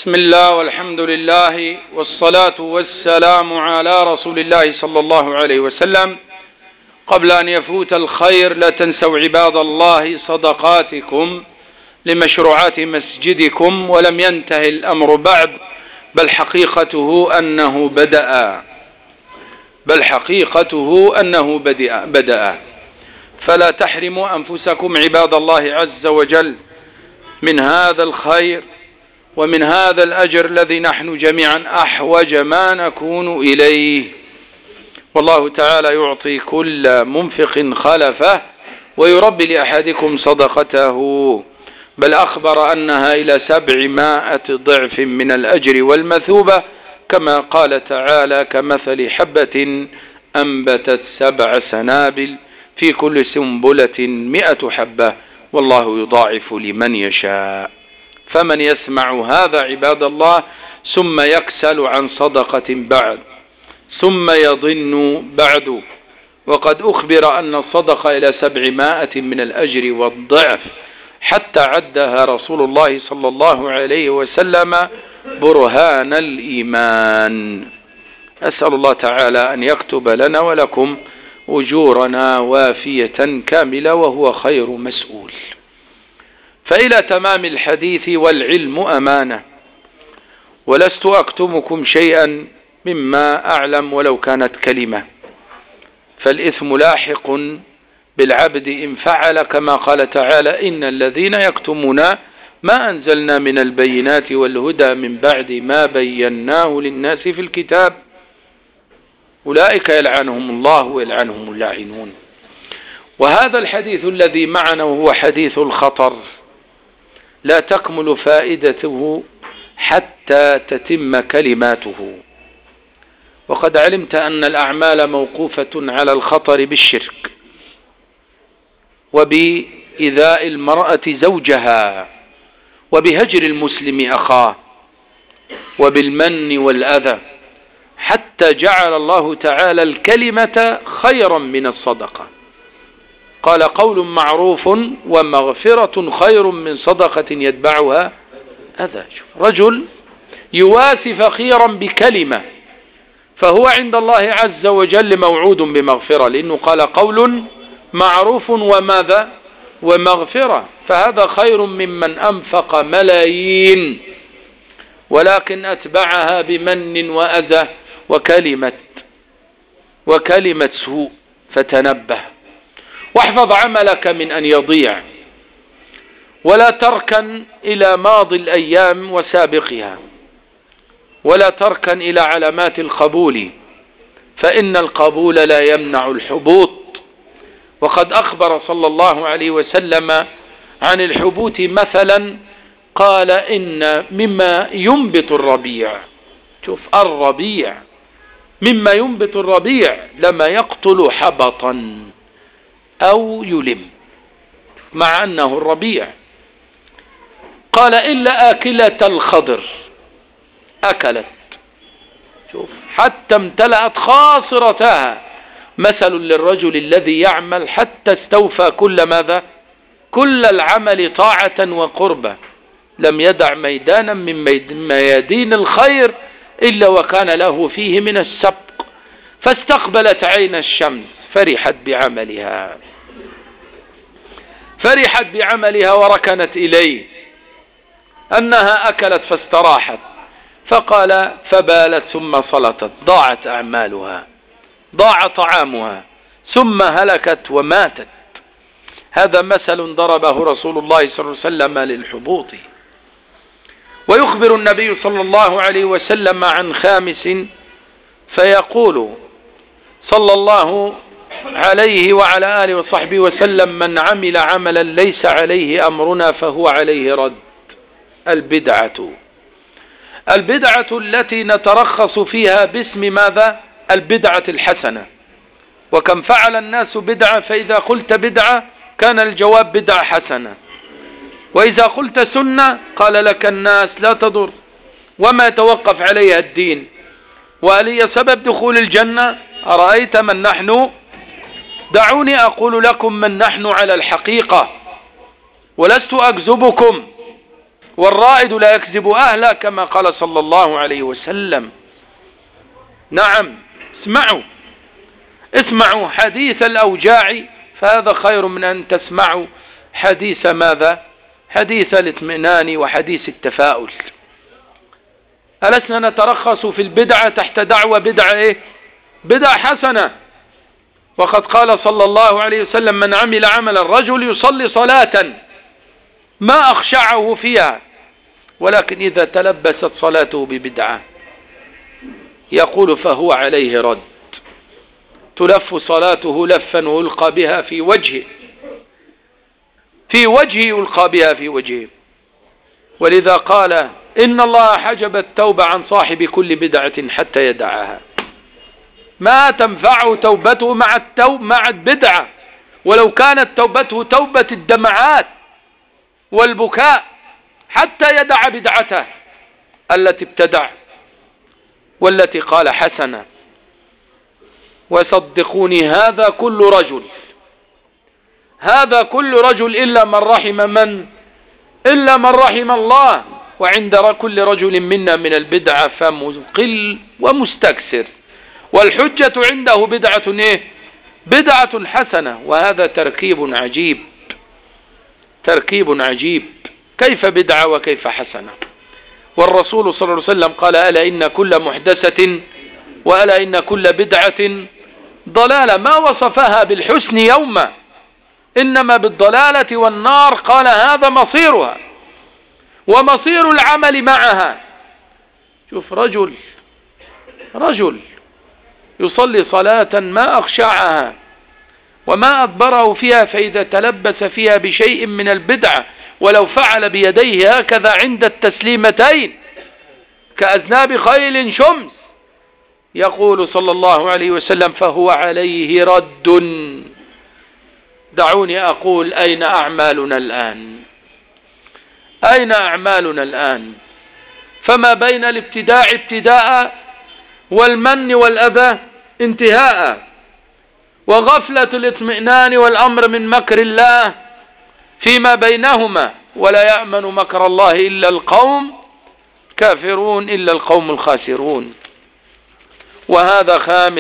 بسم الله والحمد لله والصلاة والسلام على رسول الله صلى الله عليه وسلم. قبل أن يفوت الخير لا تنسوا عباد الله صدقاتكم لمشروعات مسجدكم، ولم ينتهي الأمر بعد، بل حقيقته أنه بدأ. فلا تحرموا أنفسكم عباد الله عز وجل من هذا الخير ومن هذا الأجر الذي نحن جميعا أحوج ما نكون إليه. والله تعالى يعطي كل منفق خلفه ويربي لأحدكم صدقته، بل أخبر أنها إلى 700 ضعف من الأجر والمثوبة، كما قال تعالى: كمثل حبة أنبتت 7 سنابل في كل سنبلة 100 حبة والله يضاعف لمن يشاء. فمن يسمع هذا عباد الله ثم يكسل عن صدقة بعد، ثم يظن بعد، وقد أخبر أن الصدقة إلى 700 من الأجر والضعف، حتى عدها رسول الله صلى الله عليه وسلم برهان الإيمان. أسأل الله تعالى أن يكتب لنا ولكم أجورنا وافية كاملة وهو خير مسؤول. فإلى تمام الحديث: والعلم أمانة، ولست أكتمكم شيئا مما أعلم ولو كانت كلمة، فالإثم لاحق بالعبد إن فعل، كما قال تعالى: إن الذين يكتمون ما أنزلنا من البينات والهدى من بعد ما بيناه للناس في الكتاب أولئك يلعنهم الله ويلعنهم اللاعنون. وهذا الحديث الذي معنا وهو حديث الخطر لا تكمل فائدته حتى تتم كلماته. وقد علمت أن الأعمال موقوفة على الخطر بالشرك، وبإيذاء المرأة زوجها، وبهجر المسلم أخاه، وبالمن والأذى، حتى جعل الله تعالى الكلمة خيرا من الصدقة. قال: قول معروف ومغفرة خير من صدقة يتبعها أذى. رجل يواسي فقيرا بكلمة فهو عند الله عز وجل موعود بمغفرة، لأنه قال: قول معروف وماذا؟ ومغفرة، فهذا خير ممن أنفق ملايين ولكن أتبعها بمن وأذى وكلمة سوء. فتنبه واحفظ عملك من أن يضيع، ولا تركن إلى ماضي الأيام وسابقها، ولا تركن إلى علامات القبول، فإن القبول لا يمنع الحبوط. وقد أخبر صلى الله عليه وسلم عن الحبوط مثلا، قال: إن مما ينبت الربيع، شوف الربيع، مما ينبت الربيع لما يقتل حبطا أو يلم، مع أنه الربيع. قال: إلا آكلة الخضر، أكلت، شوف حتى امتلأت خاصرتها. مثل للرجل الذي يعمل حتى استوفى كل ماذا؟ كل العمل طاعة وقربة، لم يدع ميدانا من ميادين الخير إلا وكان له فيه من السبق. فاستقبلت عين الشمس فرحت بعملها وركنت إليه أنها أكلت فاستراحت، فقال: فبالت ثم سلطت، ضاعت أعمالها، ضاع طعامها، ثم هلكت وماتت. هذا مثل ضربه رسول الله صلى الله عليه وسلم للحبوط. ويخبر النبي صلى الله عليه وسلم عن خامس، فيقول صلى الله عليه وعلى آله وصحبه وسلم: من عمل عملا ليس عليه أمرنا فهو عليه رد. البدعة التي نترخص فيها باسم ماذا؟ البدعة الحسنة. وكم فعل الناس بدعة، فإذا قلت بدعة كان الجواب بدعة حسنة، وإذا قلت سنة قال لك الناس لا تضر وما يتوقف عليها الدين، وهل هي سبب دخول الجنة؟ أرأيت من نحن؟ دعوني أقول لكم من نحن على الحقيقة، ولست أكذبكم، والرائد لا يكذب أهله كما قال صلى الله عليه وسلم. نعم، اسمعوا حديث الأوجاعي، فهذا خير من أن تسمعوا حديث ماذا؟ حديث الاطمئنان وحديث التفاؤل. ألسنا نترخص في البدعة تحت دعوة بدعة بدعة حسنة؟ وقد قال صلى الله عليه وسلم: من عمل عملا، الرجل يصلي صلاة ما أخشعه فيها، ولكن إذا تلبست صلاته ببدعة يقول فهو عليه رد، تلف صلاته لفا ويلقى بها في وجهه يلقى بها في وجهه. ولذا قال: إن الله حجب التوبة عن صاحب كل بدعة حتى يدعها. ما تنفعه توبته مع البدعة، ولو كانت توبته توبة الدمعات والبكاء، حتى يدع بدعته التي ابتدع والتي قال حسنة. وصدقوني هذا كل رجل إلا من رحم الله. وعند كل رجل منا من البدعة فمقل ومستكثر، والحجة عنده بدعة حسنة. وهذا تركيب عجيب، كيف بدعة وكيف حسنة؟ والرسول صلى الله عليه وسلم قال: ألا إن كل محدثة وألا إن كل بدعة ضلالة. ما وصفها بالحسن يوما، إنما بالضلالة والنار. قال: هذا مصيرها ومصير العمل معها. شوف، رجل يصلي صلاة ما أخشعها وما أدبره فيها، فإذا تلبس فيها بشيء من البدعة ولو فعل بيديه هكذا عند التسليمتين كأذناب خيل شمس، يقول صلى الله عليه وسلم: فهو عليه رد. دعوني أقول: أين أعمالنا الآن؟ فما بين الابتداع ابتداء والمن والأذى انتهاء، وغفلة الاطمئنان والأمر من مكر الله فيما بينهما. ولا يأمن مكر الله إلا القوم كافرون، إلا القوم الخاسرون. وهذا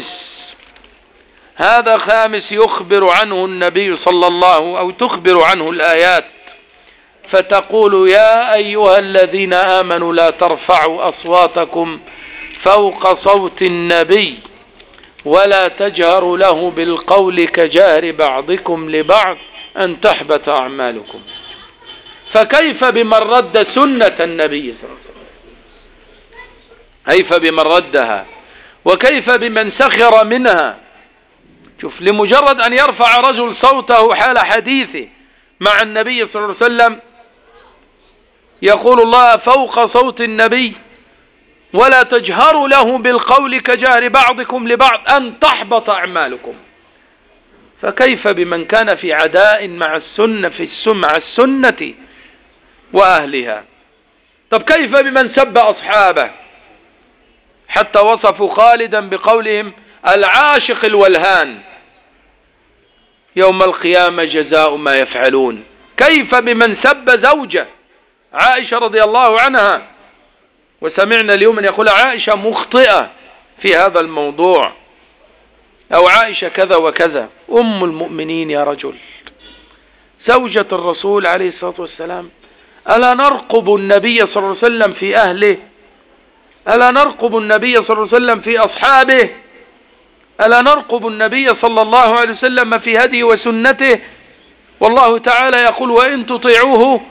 خامس يخبر عنه النبي صلى الله، أو تخبر عنه الآيات، فتقول: يا أيها الذين آمنوا لا ترفعوا أصواتكم فوق صوت النبي ولا تجهروا له بالقول كجهر بعضكم لبعض أن تحبط أعمالكم. فكيف بمن رد سنة النبي صلى الله عليه وسلم؟ كيف بمن ردها؟ وكيف بمن سخر منها؟ شوف، لمجرد أن يرفع رجل صوته حال حديثه مع النبي صلى الله عليه وسلم يقول الله: فوق صوت النبي ولا تجهروا له بالقول كجهر بعضكم لبعض أن تحبط أعمالكم. فكيف بمن كان في عداء مع السنة وأهلها؟ طب كيف بمن سب أصحابه حتى وصفوا خالدا بقولهم: العاشق الولهان يوم القيامة جزاء ما يفعلون؟ كيف بمن سب زوجة عائشة رضي الله عنها؟ وسمعنا اليوم أن يقول عائشة مخطئة في هذا الموضوع، أو عائشة كذا وكذا. أم المؤمنين يا رجل، زوجة الرسول عليه الصلاة والسلام. ألا نرقب النبي صلى الله عليه وسلم في أهله؟ ألا نرقب النبي صلى الله عليه وسلم في أصحابه؟ ألا نرقب النبي صلى الله عليه وسلم في هديه وسنته؟ والله تعالى يقول: وإن تطيعوه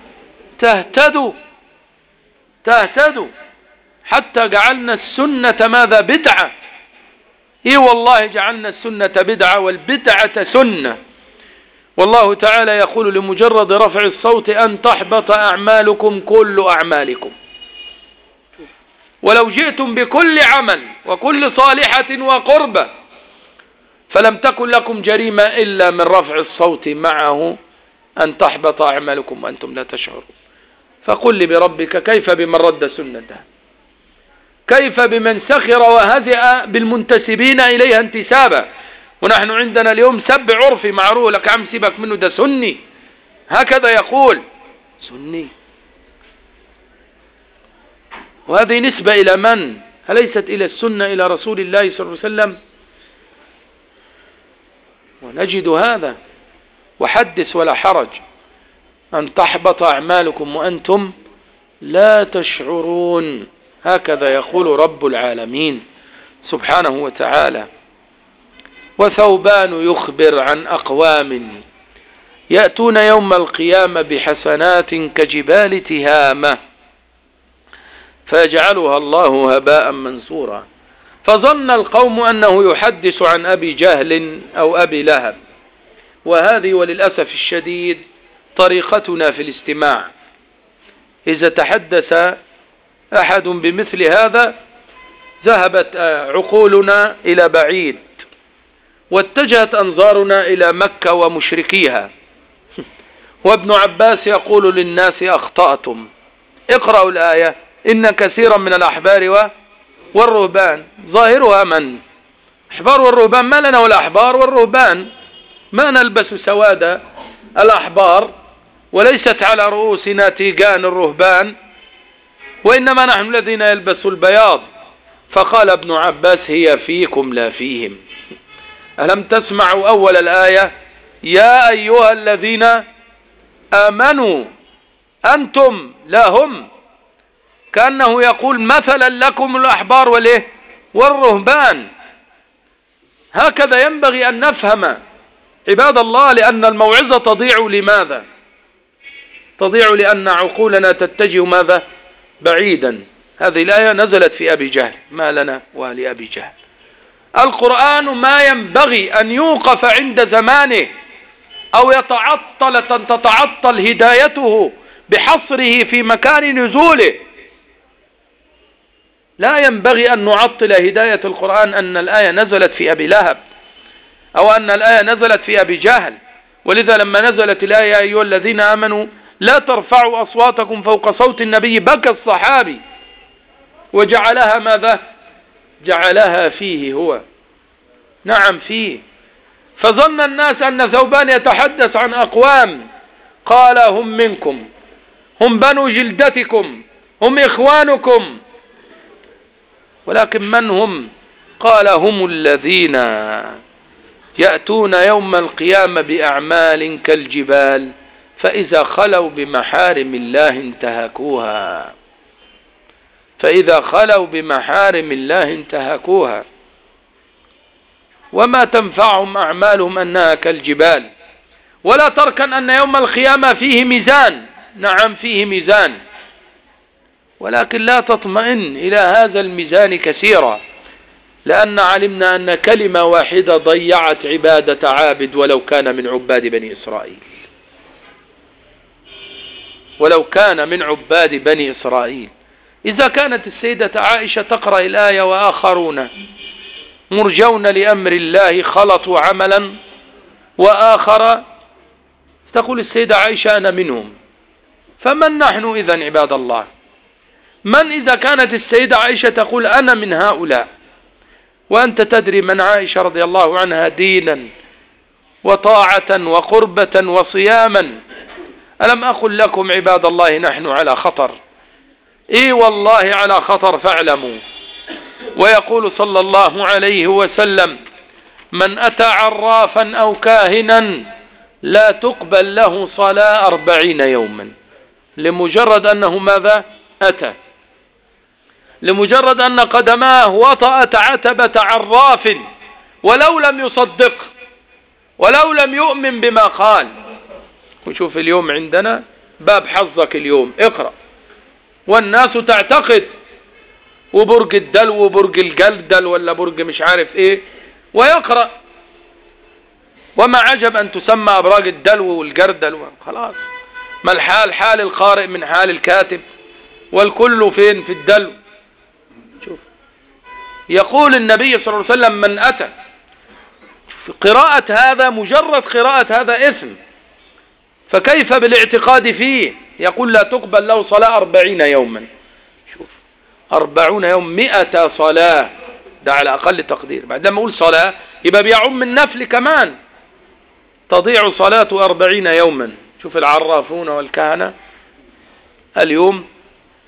تهتدوا. حتى جعلنا السنة ماذا؟ بدعة. والله جعلنا السنة بدعة والبدعة سنة. والله تعالى يقول: لمجرد رفع الصوت أن تحبط أعمالكم كل أعمالكم. ولو جئتم بكل عمل وكل صالحة وقربة فلم تكن لكم جريمة إلا من رفع الصوت معه أن تحبط أعمالكم وأنتم لا تشعرون. فقل لي بربك: كيف بمن رد سنته؟ كيف بمن سخر وهزأ بالمنتسبين إليها انتسابا؟ ونحن عندنا اليوم سب عرفي معروف، لك عم سيبك منه، ده سني، هكذا يقول. سني وهذه نسبة إلى من؟ أليست إلى السنة إلى رسول الله صلى الله عليه وسلم؟ ونجد هذا. وحدث ولا حرج أن تحبط أعمالكم وأنتم لا تشعرون، هكذا يقول رب العالمين سبحانه وتعالى. وثوبان يخبر عن أقوام يأتون يوم القيامة بحسنات كجبال تهامة فيجعلها الله هباء منثورا. فظن القوم أنه يحدث عن أبي جهل أو أبي لهب، وهذه وللأسف الشديد طريقتنا في الاستماع. إذا تحدث أحد بمثل هذا ذهبت عقولنا إلى بعيد، واتجهت أنظارنا إلى مكة ومشركيها. وابن عباس يقول للناس أخطأتم، اقرأوا الآية إن كثيرا من الأحبار والرهبان. ظاهرها من؟ أحبار والرهبان. ما لنا والأحبار والرهبان؟ ما نلبس سواد الأحبار وليست على رؤوسنا تيجان الرهبان، وإنما نحن الذين يلبس البياض. فقال ابن عباس هي فيكم لا فيهم. ألم تسمعوا أول الآية يا أيها الذين آمنوا أنتم لا هم؟ كأنه يقول مثلا لكم الأحبار والرهبان. هكذا ينبغي أن نفهم عباد الله، لأن الموعظة تضيع. لماذا تضيع؟ لأن عقولنا تتجه ماذا؟ بعيدا. هذه الآية نزلت في أبي جهل، ما لنا ولأبي جهل. القرآن ما ينبغي أن يوقف عند زمانه أو تتعطل هدايته بحصره في مكان نزوله. لا ينبغي أن نعطل هداية القرآن أن الآية نزلت في أبي لهب أو أن الآية نزلت في أبي جهل. ولذا لما نزلت الآية يا أيها الذين آمنوا لا ترفعوا أصواتكم فوق صوت النبي، بكى الصحابي وجعلها ماذا؟ جعلها فيه هو. نعم فيه. فظن الناس أن ثوبان يتحدث عن أقوام، قال هم منكم، هم بنو جلدتكم، هم إخوانكم. ولكن من هم؟ قال هم الذين يأتون يوم القيامة بأعمال كالجبال فإذا خلوا بمحارم الله انتهكوها. فإذا خلوا بمحارم الله انتهكوها، وما تنفعهم أعمالهم أنها كالجبال. ولا تركن أن يوم القيامة فيه ميزان. نعم فيه ميزان، ولكن لا تطمئن إلى هذا الميزان كثيرا، لأن علمنا أن كلمة واحدة ضيعت عبادة عابد ولو كان من عباد بني إسرائيل. ولو كان من عباد بني إسرائيل. إذا كانت السيدة عائشة تقرأ الآية وآخرون مرجون لأمر الله خلطوا عملا وآخر، تقول السيدة عائشة أنا منهم. فمن نحن إذن عباد الله؟ من إذا كانت السيدة عائشة تقول أنا من هؤلاء، وأنت تدري من عائشة رضي الله عنها دينا وطاعة وقربة وصياما. ألم أقل لكم عباد الله نحن على خطر؟ إي والله على خطر فاعلموا. ويقول صلى الله عليه وسلم من أتى عرافا أو كاهنا لا تقبل له صلاة 40 يوما، لمجرد أنه ماذا؟ أتى، لمجرد أن قدماه وطأت عتبة عراف ولو لم يصدق ولو لم يؤمن بما قال. وشوف اليوم عندنا باب حظك اليوم اقرأ، والناس تعتقد، وبرج الدلو وبرج الجلدل ولا برج مش عارف ايه، ويقرأ. وما عجب أن تسمى أبراج الدلو والجردل. خلاص، ما الحال؟ حال القارئ من حال الكاتب، والكل فين؟ في الدلو. شوف، يقول النبي صلى الله عليه وسلم من أتى، قراءة هذا مجرد قراءة هذا إثم، فكيف بالاعتقاد فيه؟ يقول لا تقبل له صلاة 40 يوما. شوف 40 يوم 100 صلاة، ده على أقل تقدير. بعد ما أقول صلاة يبقى بيعم النفل كمان. تضيع صلاة 40 يوما. شوف العرافون والكهنة اليوم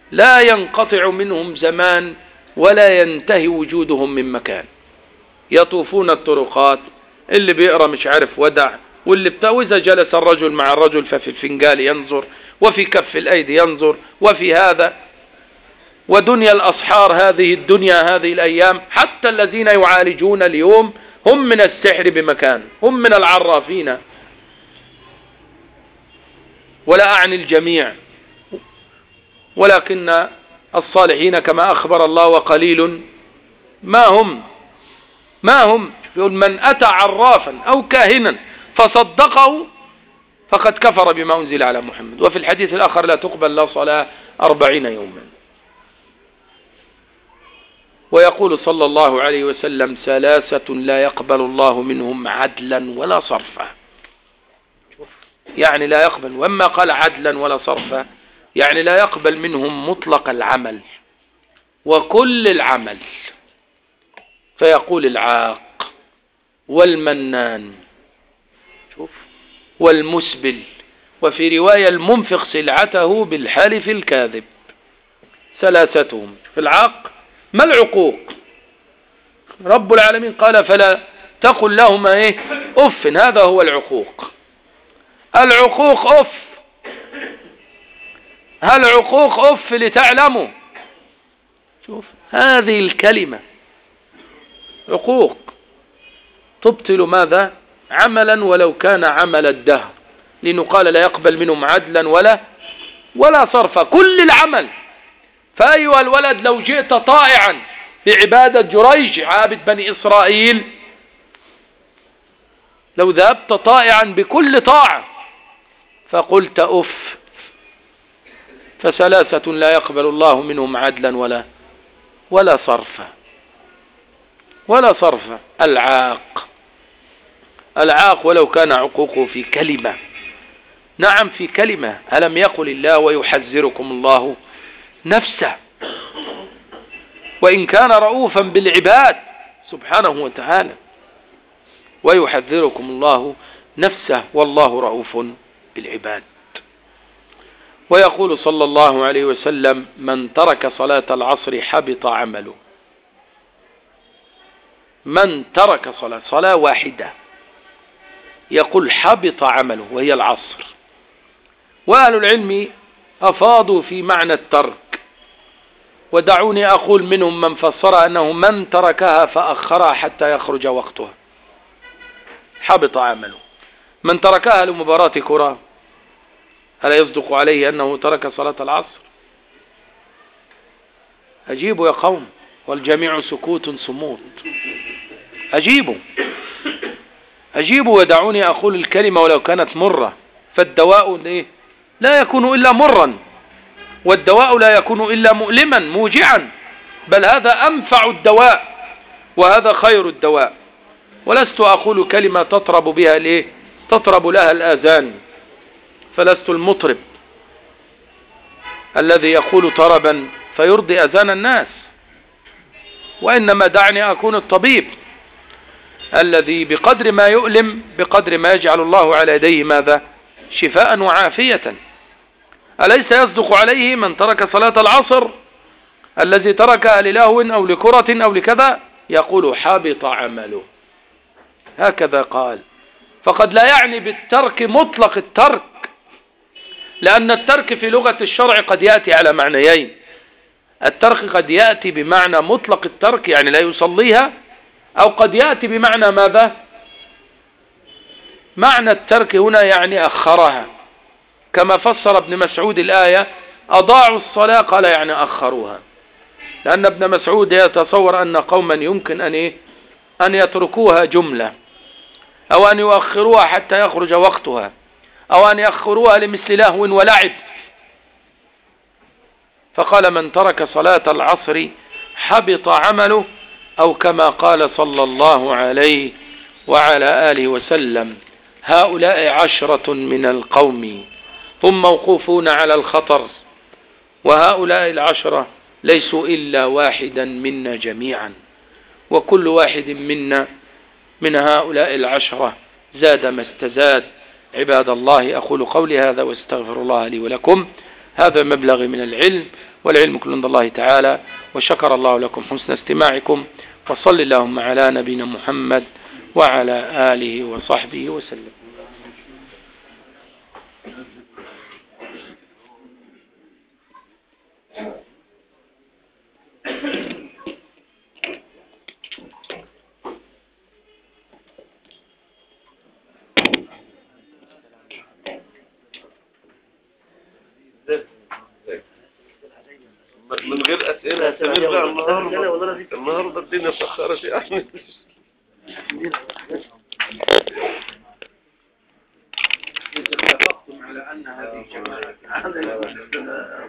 لا ينقطع منهم زمان ولا ينتهي وجودهم من مكان، يطوفون الطرقات، اللي بيقرأ مش عارف ودع، واللي وإذا جلس الرجل مع الرجل ففي الفنجال ينظر، وفي كف الأيدي ينظر، وفي هذا، ودنيا الأصحار هذه الدنيا هذه الأيام، حتى الذين يعالجون اليوم هم من السحر بمكان، هم من العرافين، ولا أعني الجميع، ولكن الصالحين كما أخبر الله وقليل ما هم يقول من أتى عرافا أو كاهنا فصدقه فقد كفر بما أنزل على محمد. وفي الحديث الآخر لا تقبل له صلاة 40 يوما. ويقول صلى الله عليه وسلم 3 لا يقبل الله منهم عدلا ولا صرفا. يعني لا يقبل، وما قال عدلا ولا صرفا يعني لا يقبل منهم مطلق العمل وكل العمل. فيقول العاق والمنان والمسبل، وفي رواية المنفق سلعته بالحلف الكاذب. 3 في العاق ما العقوق؟ رب العالمين قال فلا تقل لهما أف، هذا هو العقوق. العقوق أف، هل عقوق أف لتعلموا؟ شوف هذه الكلمة عقوق تبطل ماذا؟ عملا ولو كان عمل الدهر، لأنه قال لا يقبل منهم عدلا ولا صرفا، كل العمل. فأيها الولد لو جئت طائعا في عبادة جريج عابد بني إسرائيل، لو ذهبت طائعا بكل طاعة فقلت أف، ف3 لا يقبل الله منهم عدلا ولا صرفا. العاق ولو كان عقوقه في كلمة، نعم في كلمة، ألم يقل الله ويحذركم الله نفسه، وإن كان رؤوفا بالعباد سبحانه وتعالى، ويحذركم الله نفسه والله رؤوف بالعباد. ويقول صلى الله عليه وسلم من ترك صلاة العصر حبط عمله. من ترك صلاة واحدة يقول حبط عمله، وهي العصر. وأهل العلم أفاضوا في معنى الترك، ودعوني أقول منهم من فسر أنه من تركها فأخرها حتى يخرج وقتها حبط عمله. من تركها لمباراة كرة هل يصدق عليه أنه ترك صلاة العصر؟ أجيبوا يا قوم، والجميع سكوت صموت. أجيبوا ودعوني أقول الكلمة ولو كانت مرة، فالدواء لا يكون إلا مرا، والدواء لا يكون إلا مؤلما موجعا، بل هذا أنفع الدواء وهذا خير الدواء. ولست أقول كلمة تطرب بها تطرب لها الآذان، فلست المطرب الذي يقول طربا فيرضي أذان الناس، وإنما دعني أكون الطبيب الذي بقدر ما يؤلم بقدر ما يجعل الله على يديه ماذا؟ شفاء وعافية. أليس يصدق عليه من ترك صلاة العصر الذي تركها للهو أو لكرة أو لكذا يقول حبط عمله، هكذا قال. فقد لا يعني بالترك مطلق الترك، لأن الترك في لغة الشرع قد يأتي على معنيين. الترك قد يأتي بمعنى مطلق الترك يعني لا يصليها، أو قد يأتي بمعنى ماذا؟ معنى الترك هنا يعني أخرها، كما فسر ابن مسعود الآية أضاعوا الصلاة، قال يعني أخروها، لأن ابن مسعود يتصور أن قوما يمكن أن يتركوها جملة، أو أن يؤخروها حتى يخرج وقتها، أو أن يأخروها لمثل لهو ولعب. فقال من ترك صلاة العصر حبط عمله، أو كما قال صلى الله عليه وعلى آله وسلم هؤلاء 10 من القوم هم موقوفون على الخطر، وهؤلاء 10 ليسوا إلا واحدا منا جميعا، وكل واحد منا من هؤلاء 10 زاد ما استزاد. عباد الله، أقول قولي هذا واستغفر الله لي ولكم، هذا مبلغ من العلم، والعلم كل عند الله تعالى. وشكر الله لكم حسن استماعكم، وصل اللهم على نبينا محمد وعلى آله وصحبه وسلم. من غير أسئلة هنرجع النهاردة الدنيا اتأخرت يعني. اتفقتم على أن هذه جماعة